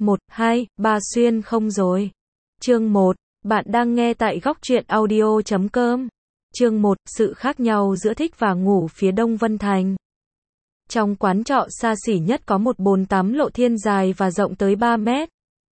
1, 2, 3 xuyên không rồi. Chương 1, bạn đang nghe tại góc truyện audio.com. Chương 1, sự khác nhau giữa thích và ngủ phía Đông Vân Thành. Trong quán trọ xa xỉ nhất có một bồn tắm lộ thiên dài và rộng tới 3 mét.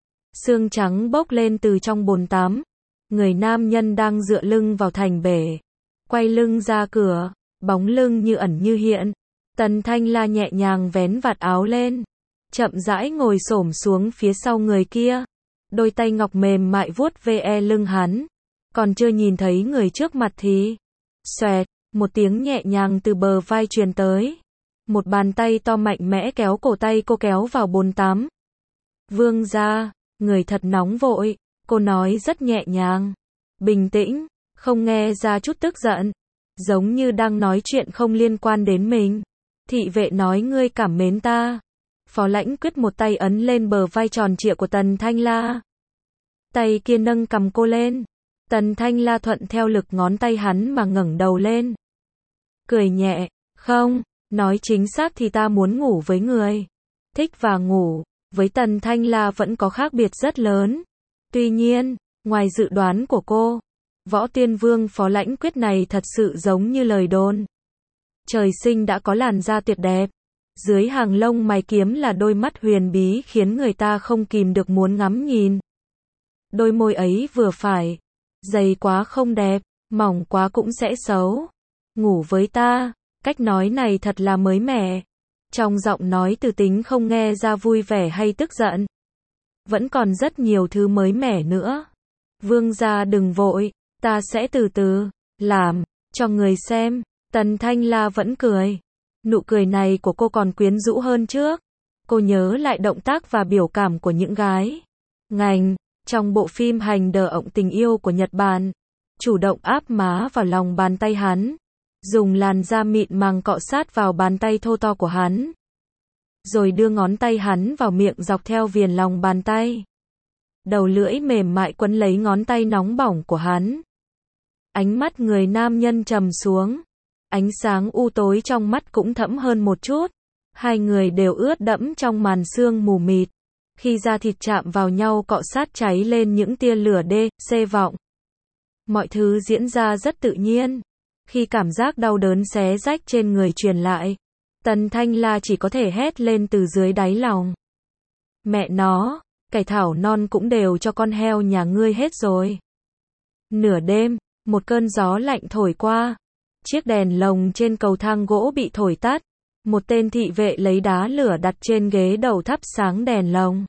Sương trắng bốc lên từ trong bồn tắm. Người nam nhân đang dựa lưng vào thành bể. Quay lưng ra cửa, bóng lưng như ẩn như hiện. Tần Thanh La nhẹ nhàng vén vạt áo lên. Chậm rãi ngồi xổm xuống phía sau người kia. Đôi tay ngọc mềm mại vuốt ve lưng hắn. Còn chưa nhìn thấy người trước mặt thì xoẹt, một tiếng nhẹ nhàng từ bờ vai truyền tới. Một bàn tay to mạnh mẽ kéo cổ tay cô kéo vào bồn tắm. Vương gia, người thật nóng vội, cô nói rất nhẹ nhàng, bình tĩnh, không nghe ra chút tức giận, giống như đang nói chuyện không liên quan đến mình. Thị vệ nói ngươi cảm mến ta. Phó Lãnh Quyết một tay ấn lên bờ vai tròn trịa của Tần Thanh La. Tay kia nâng cầm cô lên. Tần Thanh La thuận theo lực ngón tay hắn mà ngẩng đầu lên. Cười nhẹ, không, nói chính xác thì ta muốn ngủ với người. Thích và ngủ, với Tần Thanh La vẫn có khác biệt rất lớn. Tuy nhiên, ngoài dự đoán của cô, Võ Tiên Vương Phó Lãnh Quyết này thật sự giống như lời đồn. Trời sinh đã có làn da tuyệt đẹp. Dưới hàng lông mày kiếm là đôi mắt huyền bí khiến người ta không kìm được muốn ngắm nhìn. Đôi môi ấy vừa phải, dày quá không đẹp, mỏng quá cũng sẽ xấu. Ngủ với ta, cách nói này thật là mới mẻ. Trong giọng nói từ tính không nghe ra vui vẻ hay tức giận. Vẫn còn rất nhiều thứ mới mẻ nữa. Vương gia đừng vội, ta sẽ từ từ làm cho người xem. Tần Thanh La vẫn cười. Nụ cười này của cô còn quyến rũ hơn trước. Cô nhớ lại động tác và biểu cảm của những gái ngành trong bộ phim Hành động tình yêu của Nhật Bản. Chủ động áp má vào lòng bàn tay hắn. Dùng làn da mịn màng cọ sát vào bàn tay thô to của hắn. Rồi đưa ngón tay hắn vào miệng dọc theo viền lòng bàn tay. Đầu lưỡi mềm mại quấn lấy ngón tay nóng bỏng của hắn. Ánh mắt người nam nhân trầm xuống. Ánh sáng u tối trong mắt cũng thẫm hơn một chút. Hai người đều ướt đẫm trong màn sương mù mịt. Khi da thịt chạm vào nhau cọ sát cháy lên những tia lửa xê vọng. Mọi thứ diễn ra rất tự nhiên. Khi cảm giác đau đớn xé rách trên người truyền lại, Tần Thanh La chỉ có thể hét lên từ dưới đáy lòng. Mẹ nó, cải thảo non cũng đều cho con heo nhà ngươi hết rồi. Nửa đêm, một cơn gió lạnh thổi qua. Chiếc đèn lồng trên cầu thang gỗ bị thổi tắt. Một tên thị vệ lấy đá lửa đặt trên ghế đầu thắp sáng đèn lồng.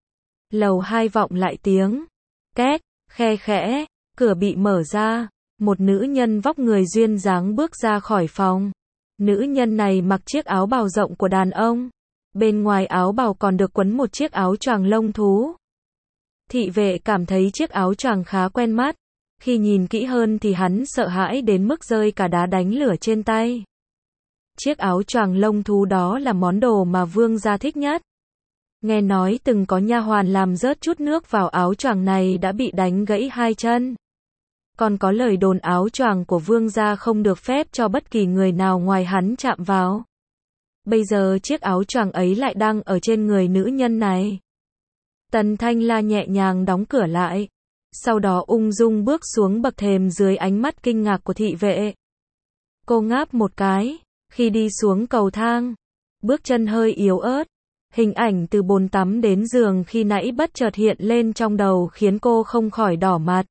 Lầu 2 vọng lại tiếng két, khe khẽ, cửa bị mở ra. Một nữ nhân vóc người duyên dáng bước ra khỏi phòng. Nữ nhân này mặc chiếc áo bào rộng của đàn ông. Bên ngoài áo bào còn được quấn một chiếc áo choàng lông thú. Thị vệ cảm thấy chiếc áo choàng khá quen mắt. Khi nhìn kỹ hơn thì hắn sợ hãi đến mức rơi cả đá đánh lửa trên tay. Chiếc áo choàng lông thú đó là món đồ mà vương gia thích nhất. Nghe nói từng có nha hoàn làm rớt chút nước vào áo choàng này đã bị đánh gãy hai chân. Còn có lời đồn áo choàng của vương gia không được phép cho bất kỳ người nào ngoài hắn chạm vào. Bây giờ chiếc áo choàng ấy lại đang ở trên người nữ nhân này. Tần Thanh La nhẹ nhàng đóng cửa lại. Sau đó ung dung bước xuống bậc thềm dưới ánh mắt kinh ngạc của thị vệ. Cô ngáp một cái, khi đi xuống cầu thang. Bước chân hơi yếu ớt. Hình ảnh từ bồn tắm đến giường khi nãy bất chợt hiện lên trong đầu khiến cô không khỏi đỏ mặt.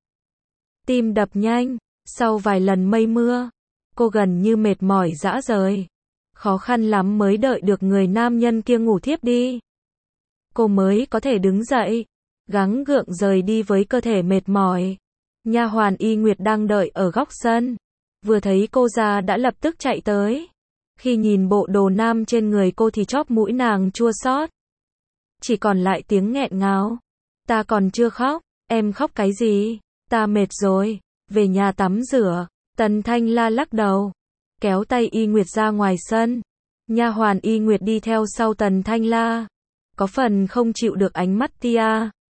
Tim đập nhanh, sau vài lần mây mưa, cô gần như mệt mỏi rã rời. Khó khăn lắm mới đợi được người nam nhân kia ngủ thiếp đi. Cô mới có thể đứng dậy, gắng gượng rời đi với cơ thể mệt mỏi. Nha hoàn Y Nguyệt đang đợi ở góc sân. Vừa thấy cô ra đã lập tức chạy tới. Khi nhìn bộ đồ nam trên người cô thì chóp mũi nàng chua xót. Chỉ còn lại tiếng nghẹn ngào. Ta còn chưa khóc, em khóc cái gì? Ta mệt rồi, về nhà tắm rửa. Tần Thanh La lắc đầu, kéo tay Y Nguyệt ra ngoài sân. Nha hoàn Y Nguyệt đi theo sau Tần Thanh La. Có phần không chịu được ánh mắt tia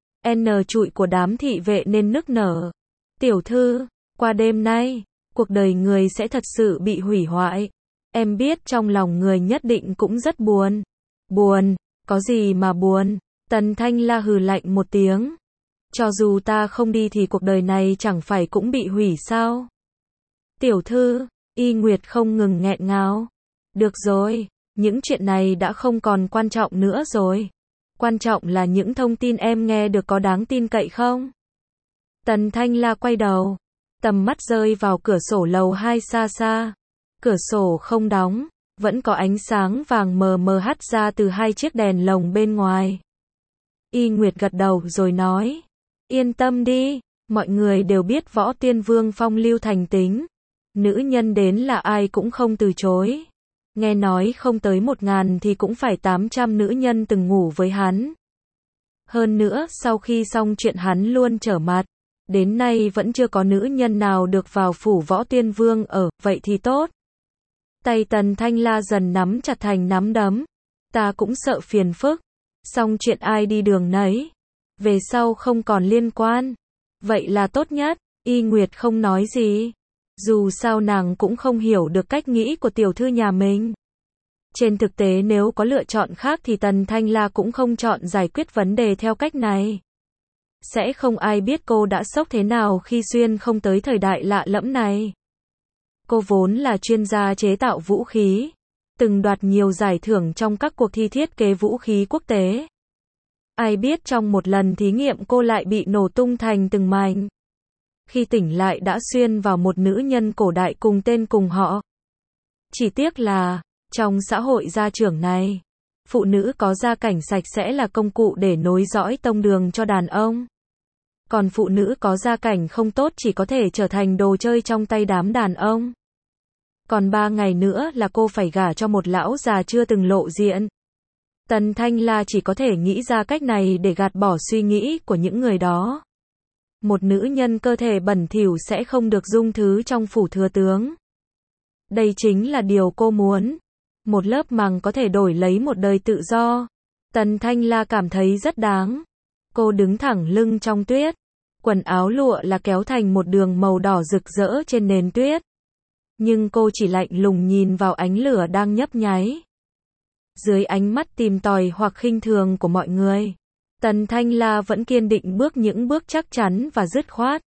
trụi của đám thị vệ nên nức nở. Tiểu thư, qua đêm nay, cuộc đời người sẽ thật sự bị hủy hoại. Em biết trong lòng người nhất định cũng rất buồn. Buồn, có gì mà buồn? Tần Thanh La hừ lạnh một tiếng. Cho dù ta không đi thì cuộc đời này chẳng phải cũng bị hủy sao? Tiểu thư, Y Nguyệt không ngừng nghẹn ngào. Được rồi, những chuyện này đã không còn quan trọng nữa rồi. Quan trọng là những thông tin em nghe được có đáng tin cậy không? Tần Thanh La quay đầu, tầm mắt rơi vào cửa sổ lầu 2 xa xa. Cửa sổ không đóng, vẫn có ánh sáng vàng mờ mờ hắt ra từ hai chiếc đèn lồng bên ngoài. Y Nguyệt gật đầu rồi nói, yên tâm đi, mọi người đều biết Võ Tiên Vương phong lưu thành tính. Nữ nhân đến là ai cũng không từ chối. Nghe nói không tới 1000 thì cũng phải 800 nữ nhân từng ngủ với hắn. Hơn nữa, sau khi xong chuyện hắn luôn trở mặt. Đến nay vẫn chưa có nữ nhân nào được vào phủ Võ Tiên Vương ở, vậy thì tốt. Tay Tần Thanh La dần nắm chặt thành nắm đấm. Ta cũng sợ phiền phức. Xong chuyện ai đi đường nấy. Về sau không còn liên quan. Vậy là tốt nhất. Y Nguyệt không nói gì. Dù sao nàng cũng không hiểu được cách nghĩ của tiểu thư nhà mình. Trên thực tế nếu có lựa chọn khác thì Tần Thanh La cũng không chọn giải quyết vấn đề theo cách này. Sẽ không ai biết cô đã sốc thế nào khi xuyên không tới thời đại lạ lẫm này. Cô vốn là chuyên gia chế tạo vũ khí, từng đoạt nhiều giải thưởng trong các cuộc thi thiết kế vũ khí quốc tế. Ai biết trong một lần thí nghiệm cô lại bị nổ tung thành từng mảnh. Khi tỉnh lại đã xuyên vào một nữ nhân cổ đại cùng tên cùng họ. Chỉ tiếc là, trong xã hội gia trưởng này, phụ nữ có gia cảnh sạch sẽ là công cụ để nối dõi tông đường cho đàn ông. Còn phụ nữ có gia cảnh không tốt chỉ có thể trở thành đồ chơi trong tay đám đàn ông. Còn 3 ngày nữa là cô phải gả cho một lão già chưa từng lộ diện. Tần Thanh La chỉ có thể nghĩ ra cách này để gạt bỏ suy nghĩ của những người đó. Một nữ nhân cơ thể bẩn thỉu sẽ không được dung thứ trong phủ thừa tướng. Đây chính là điều cô muốn. Một lớp màng có thể đổi lấy một đời tự do. Tần Thanh La cảm thấy rất đáng. Cô đứng thẳng lưng trong tuyết. Quần áo lụa là kéo thành một đường màu đỏ rực rỡ trên nền tuyết. Nhưng cô chỉ lạnh lùng nhìn vào ánh lửa đang nhấp nháy. Dưới ánh mắt tìm tòi hoặc khinh thường của mọi người, Tần Thanh La vẫn kiên định bước những bước chắc chắn và dứt khoát.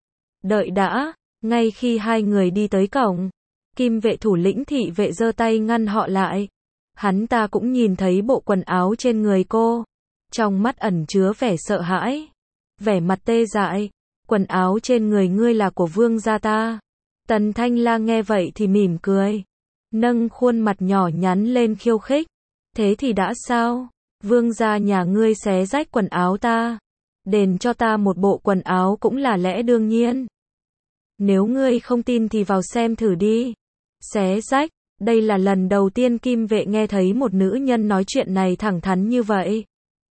Đợi đã, ngay khi hai người đi tới cổng, Kim vệ thủ lĩnh thị vệ giơ tay ngăn họ lại. Hắn ta cũng nhìn thấy bộ quần áo trên người cô, trong mắt ẩn chứa vẻ sợ hãi, vẻ mặt tê dại. Quần áo trên người ngươi là của vương gia ta. Tần Thanh La nghe vậy thì mỉm cười, nâng khuôn mặt nhỏ nhắn lên khiêu khích. Thế thì đã sao? Vương gia nhà ngươi xé rách quần áo ta, đền cho ta một bộ quần áo cũng là lẽ đương nhiên. Nếu ngươi không tin thì vào xem thử đi. Xé rách, đây là lần đầu tiên Kim vệ nghe thấy một nữ nhân nói chuyện này thẳng thắn như vậy.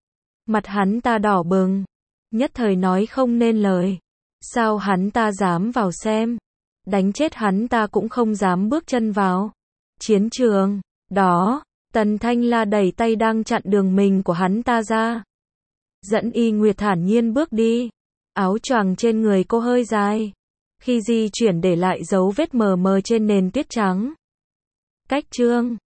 Mặt hắn ta đỏ bừng, nhất thời nói không nên lời. Sao hắn ta dám vào xem? Đánh chết hắn ta cũng không dám bước chân vào chiến trường. Đó, Tần Thanh La đẩy tay đang chặn đường mình của hắn ta ra. Dẫn Y Nguyệt thản nhiên bước đi. Áo choàng trên người cô hơi dài. Khi di chuyển để lại dấu vết mờ mờ trên nền tuyết trắng. Cách chương